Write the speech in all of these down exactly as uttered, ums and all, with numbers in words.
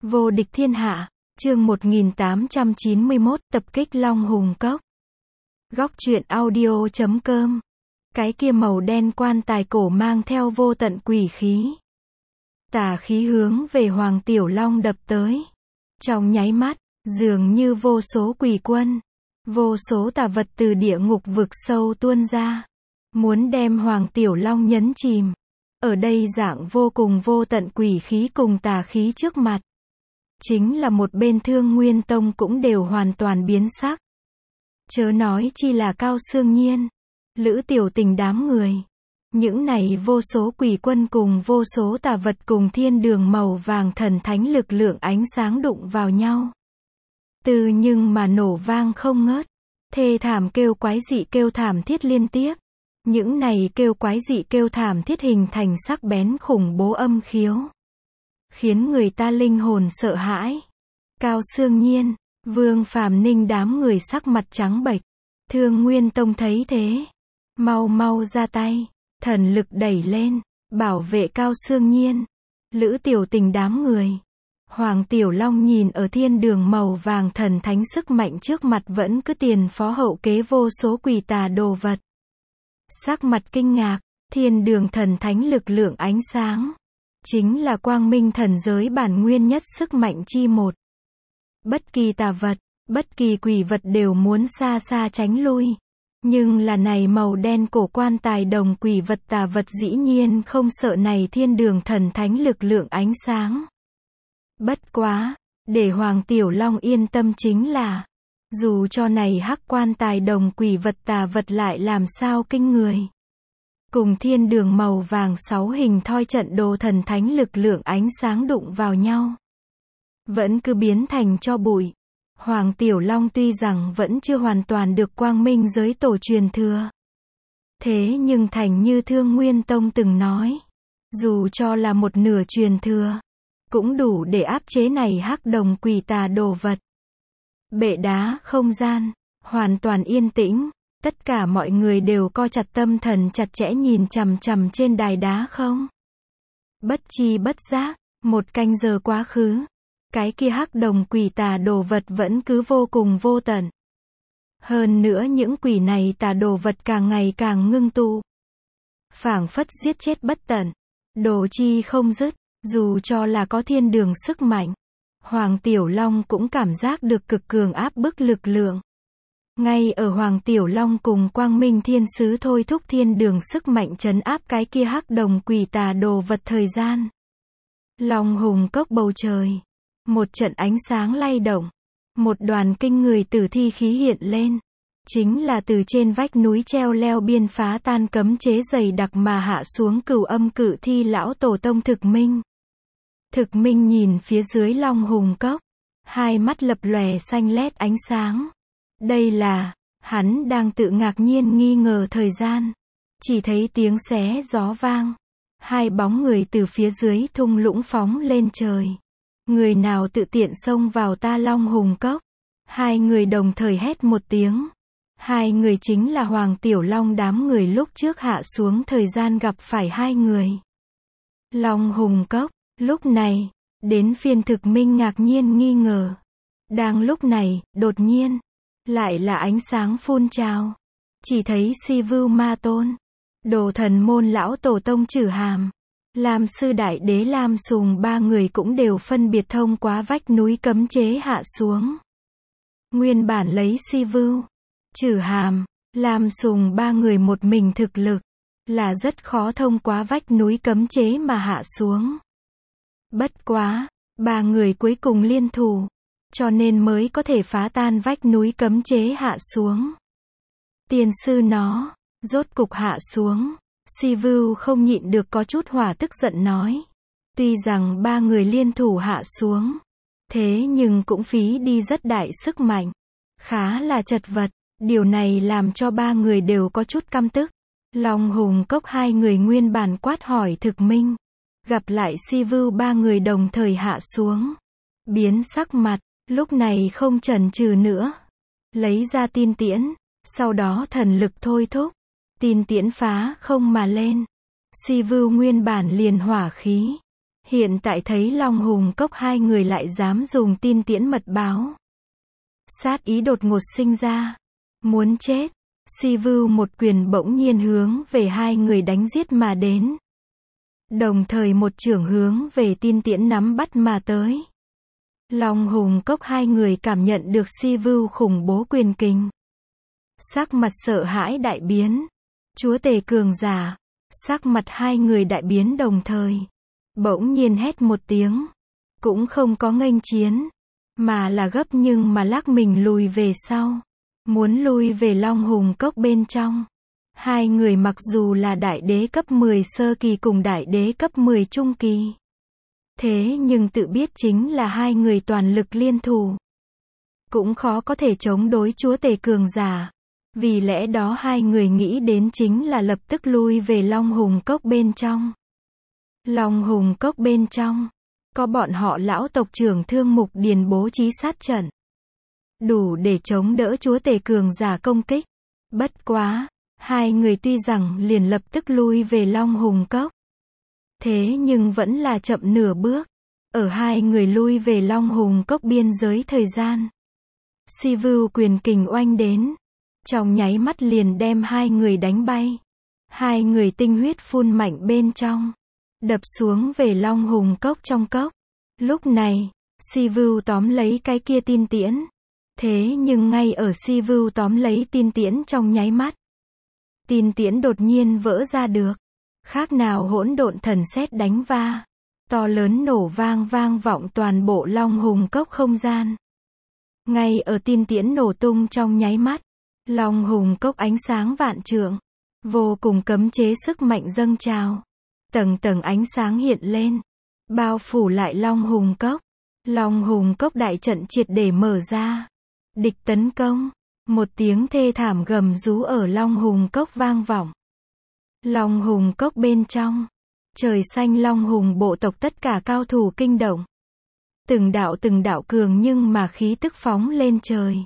Vô địch thiên hạ, chương một nghìn tám trăm chín mươi mốt, tập kích Long Hùng Cốc. Góc truyện audio chấm com. Cái kia màu đen quan tài cổ mang theo vô tận quỷ khí. Tà khí hướng về Hoàng Tiểu Long đập tới. Trong nháy mắt, dường như vô số quỷ quân, vô số tà vật từ địa ngục vực sâu tuôn ra, muốn đem Hoàng Tiểu Long nhấn chìm. Ở đây dạng vô cùng vô tận quỷ khí cùng tà khí trước mặt, chính là một bên Thương Nguyên Tông cũng đều hoàn toàn biến sắc. Chớ nói chi là Cao Xương Nhiên, Lữ Tiểu Tình đám người. Những này vô số quỷ quân cùng vô số tà vật cùng thiên đường màu vàng thần thánh lực lượng ánh sáng đụng vào nhau. Từ nhưng mà nổ vang không ngớt, thê thảm kêu quái dị kêu thảm thiết liên tiếp. Những này kêu quái dị kêu thảm thiết hình thành sắc bén khủng bố âm khiếu, khiến người ta linh hồn sợ hãi. Cao Xương Nhiên, Vương Phàm Ninh đám người sắc mặt trắng bệch. Thương Nguyên Tông thấy thế, mau mau ra tay, thần lực đẩy lên, bảo vệ Cao Xương Nhiên, Lữ Tiểu Tình đám người. Hoàng Tiểu Long nhìn ở thiên đường màu vàng thần thánh sức mạnh trước mặt vẫn cứ tiền phó hậu kế vô số quỷ tà đồ vật. Sắc mặt kinh ngạc, thiên đường thần thánh lực lượng ánh sáng, chính là quang minh thần giới bản nguyên nhất sức mạnh chi một. Bất kỳ tà vật, bất kỳ quỷ vật đều muốn xa xa tránh lui. Nhưng là này màu đen cổ quan tài đồng quỷ vật tà vật dĩ nhiên không sợ này thiên đường thần thánh lực lượng ánh sáng. Bất quá, để Hoàng Tiểu Long yên tâm chính là, dù cho này hắc quan tài đồng quỷ vật tà vật lại làm sao kinh người, cùng thiên đường màu vàng sáu hình thoi trận đồ thần thánh lực lượng ánh sáng đụng vào nhau, vẫn cứ biến thành tro bụi. Hoàng Tiểu Long tuy rằng vẫn chưa hoàn toàn được quang minh giới tổ truyền thừa, thế nhưng thành như Thương Nguyên Tông từng nói, dù cho là một nửa truyền thừa, cũng đủ để áp chế này hắc đồng quỷ tà đồ vật. Bệ đá không gian, hoàn toàn yên tĩnh, tất cả mọi người đều co chặt tâm thần chặt chẽ nhìn chằm chằm trên đài đá không. Bất chi bất giác, một canh giờ quá khứ, cái kia hắc đồng quỷ tà đồ vật vẫn cứ vô cùng vô tận. Hơn nữa những quỷ này tà đồ vật càng ngày càng ngưng tụ, phảng phất giết chết bất tận, đồ chi không dứt. Dù cho là có thiên đường sức mạnh, Hoàng Tiểu Long cũng cảm giác được cực cường áp bức lực lượng. Ngay ở Hoàng Tiểu Long cùng Quang Minh Thiên Sứ thôi thúc thiên đường sức mạnh trấn áp cái kia hắc đồng quỷ tà đồ vật thời gian, Long Hùng Cốc bầu trời, một trận ánh sáng lay động, một đoàn kinh người tử thi khí hiện lên, chính là từ trên vách núi treo leo biên phá tan cấm chế dày đặc mà hạ xuống cửu âm cự thi lão tổ tông Thực Minh. Thực Minh nhìn phía dưới Long Hùng Cốc, hai mắt lập lòe xanh lét ánh sáng. Đây là, hắn đang tự ngạc nhiên nghi ngờ thời gian. Chỉ thấy tiếng xé gió vang, hai bóng người từ phía dưới thung lũng phóng lên trời. Người nào tự tiện xông vào ta Long Hùng Cốc? Hai người đồng thời hét một tiếng. Hai người chính là Hoàng Tiểu Long đám người lúc trước hạ xuống thời gian gặp phải hai người. Long Hùng Cốc. Lúc này, đến phiên Thực Minh ngạc nhiên nghi ngờ. Đang lúc này, đột nhiên, lại là ánh sáng phun trào. Chỉ thấy Si Vưu Ma Tôn, Đồ Thần Môn lão tổ tông Trử Hàm, Lam Sư Đại Đế Lam Sùng ba người cũng đều phân biệt thông qua vách núi cấm chế hạ xuống. Nguyên bản lấy Si Vưu, Trử Hàm, Lam Sùng ba người một mình thực lực, là rất khó thông qua vách núi cấm chế mà hạ xuống. Bất quá, ba người cuối cùng liên thủ, cho nên mới có thể phá tan vách núi cấm chế hạ xuống. Tiên sư nó, rốt cục hạ xuống. Si Vưu không nhịn được có chút hỏa tức giận nói. Tuy rằng ba người liên thủ hạ xuống, thế nhưng cũng phí đi rất đại sức mạnh, khá là chật vật. Điều này làm cho ba người đều có chút căm tức. Long Hùng Cốc hai người nguyên bản quát hỏi Thực Minh, gặp lại Si Vưu ba người đồng thời hạ xuống, biến sắc mặt, lúc này không chần chừ nữa, lấy ra tin tiễn, sau đó thần lực thôi thúc, tin tiễn phá không mà lên. Si Vưu nguyên bản liền hỏa khí, Hiện tại thấy Long Hùng Cốc hai người lại dám dùng tin tiễn mật báo. Sát ý đột ngột sinh ra. Muốn chết. Si Vưu một quyền bỗng nhiên hướng về hai người đánh giết mà đến. Đồng thời một chưởng hướng về tin tiễn nắm bắt mà tới. Long Hùng Cốc hai người cảm nhận được Si Vưu khủng bố quyền kình. Sắc mặt sợ hãi đại biến. Chúa tể cường giả. Sắc mặt hai người đại biến đồng thời. Bỗng nhiên hét một tiếng. Cũng không có nghênh chiến. Mà là gấp nhưng mà lắc mình lùi về sau. Muốn lui về Long Hùng Cốc bên trong. Hai người mặc dù là đại đế cấp mười sơ kỳ cùng đại đế cấp mười trung kỳ. Thế nhưng tự biết chính là hai người toàn lực liên thủ. Cũng khó có thể chống đối chúa tể cường giả. Vì lẽ đó hai người nghĩ đến chính là lập tức lui về Long Hùng Cốc bên trong. Long Hùng Cốc bên trong. Có bọn họ lão tộc trưởng Thương Mục Điền bố trí sát trận. Đủ để chống đỡ chúa tể cường giả công kích. Bất quá. Hai người tuy rằng liền lập tức lui về Long Hùng Cốc. Thế nhưng vẫn là chậm nửa bước. Ở hai người lui về Long Hùng Cốc biên giới thời gian. Si Vưu quyền kình oanh đến. Trong nháy mắt liền đem hai người đánh bay. Hai người tinh huyết phun mạnh bên trong. Đập xuống về Long Hùng Cốc trong cốc. Lúc này, Si Vưu tóm lấy cái kia tin tiễn. Thế nhưng ngay ở Si Vưu tóm lấy tin tiễn trong nháy mắt. Tin tiễn đột nhiên vỡ ra được. Khác nào hỗn độn thần sét đánh va. To lớn nổ vang vang vọng toàn bộ Long Hùng Cốc không gian. Ngay ở tin tiễn nổ tung trong nháy mắt. Long Hùng Cốc ánh sáng vạn trượng. Vô cùng cấm chế sức mạnh dâng trào. Tầng tầng ánh sáng hiện lên. Bao phủ lại Long Hùng Cốc. Long Hùng Cốc đại trận triệt để mở ra. Địch tấn công. Một tiếng thê thảm gầm rú ở Long Hùng Cốc vang vọng. Long Hùng Cốc bên trong. Trời xanh Long Hùng bộ tộc tất cả cao thủ kinh động. Từng đạo từng đạo cường nhưng mà khí tức phóng lên trời.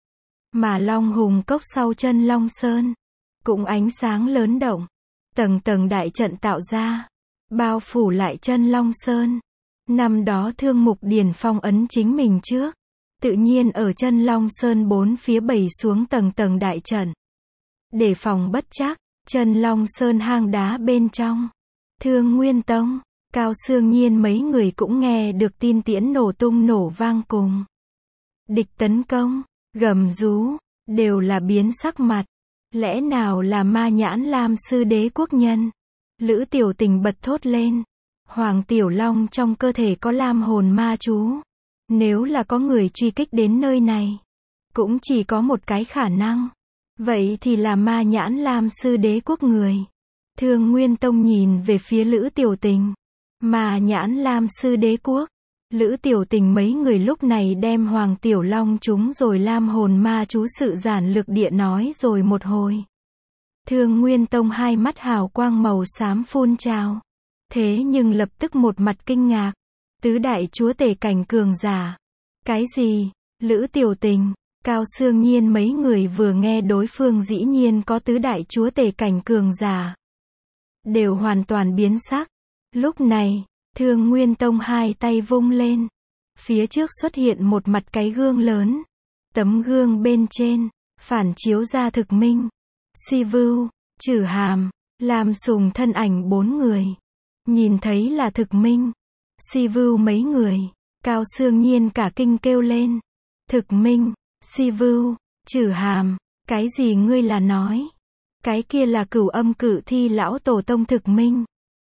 Mà Long Hùng Cốc sau chân Long Sơn. Cũng ánh sáng lớn động. Tầng tầng đại trận tạo ra. Bao phủ lại chân Long Sơn. Năm đó Thương Mục Điền phong ấn chính mình trước. Tự nhiên ở chân Long Sơn bốn phía bày xuống tầng tầng đại trận. Để phòng bất trắc, chân Long Sơn hang đá bên trong. Thương Nguyên Tông, Cao Xương Nhiên mấy người cũng nghe được tin tiễn nổ tung nổ vang cùng. Địch tấn công, gầm rú, đều là biến sắc mặt. Lẽ nào là Ma Nhãn Lam sư đế quốc nhân? Lữ Tiểu Tình bật thốt lên. Hoàng Tiểu Long trong cơ thể có lam hồn ma chú. Nếu là có người truy kích đến nơi này, cũng chỉ có một cái khả năng. Vậy thì là Ma Nhãn Lam sư đế quốc người. Thương Nguyên Tông nhìn về phía Lữ Tiểu Tình. Ma Nhãn Lam sư đế quốc. Lữ Tiểu Tình mấy người lúc này đem Hoàng Tiểu Long chúng rồi lam hồn ma chú sự giản lược địa nói rồi một hồi. Thương Nguyên Tông hai mắt hào quang màu xám phun trào. Thế nhưng lập tức một mặt kinh ngạc. Tứ đại chúa tể cảnh cường giả. Cái gì? Lữ Tiểu Tình, Cao Xương Nhiên mấy người vừa nghe đối phương dĩ nhiên có tứ đại chúa tể cảnh cường giả. Đều hoàn toàn biến sắc. Lúc này, Thương Nguyên Tông hai tay vung lên. Phía trước xuất hiện một mặt cái gương lớn. Tấm gương bên trên, phản chiếu ra thực minh. Si Vưu, Trử Hàm, Lam Sùng thân ảnh bốn người. Nhìn thấy là thực minh. Si Vưu mấy người. Cao Xương Nhiên cả kinh kêu lên. Thực minh, Si Vưu, Trử Hàm, cái gì ngươi là nói? Cái kia là Cửu Âm Cự Thi lão tổ tông thực minh.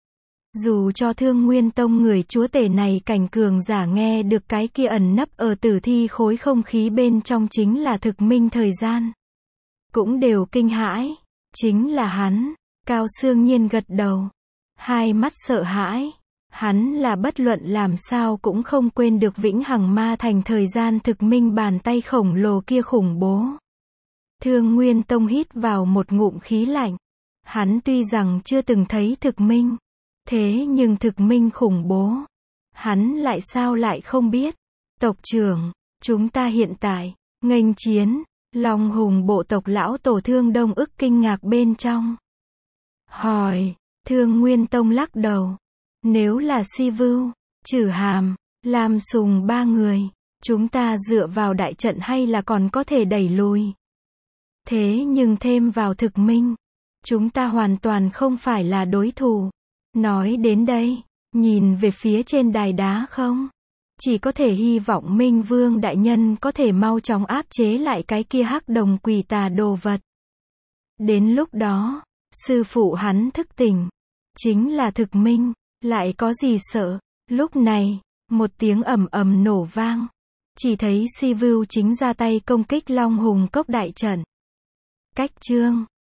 Dù cho Thương Nguyên Tông người chúa tể này cảnh cường giả nghe được cái kia ẩn nấp ở tử thi khối không khí bên trong chính là thực minh thời gian. Cũng đều kinh hãi. Chính là hắn. Cao Xương Nhiên gật đầu. Hai mắt sợ hãi. Hắn là bất luận làm sao cũng không quên được Vĩnh Hằng Ma Thành thời gian thực minh bàn tay khổng lồ kia khủng bố. Thương Nguyên Tông hít vào một ngụm khí lạnh. Hắn tuy rằng chưa từng thấy thực minh. Thế nhưng thực minh khủng bố. Hắn lại sao lại không biết. Tộc trưởng, chúng ta hiện tại, nghênh chiến. Long Hùng bộ tộc lão tổ Thương Đông ức kinh ngạc bên trong. Hỏi, Thương Nguyên Tông lắc đầu. Nếu là Si Vưu, Trử Hàm, Lam Sùng ba người, chúng ta dựa vào đại trận hay là còn có thể đẩy lùi. Thế nhưng thêm vào thực minh, chúng ta hoàn toàn không phải là đối thủ. Nói đến đây, nhìn về phía trên đài đá không? Chỉ có thể hy vọng Minh Vương đại nhân có thể mau chóng áp chế lại cái kia hắc đồng quỷ tà đồ vật. Đến lúc đó, sư phụ hắn thức tỉnh, chính là thực minh, lại có gì sợ. Lúc này, một tiếng ầm ầm nổ vang. Chỉ thấy Si Vưu chính ra tay công kích Long Hùng Cốc đại trận. Cách chương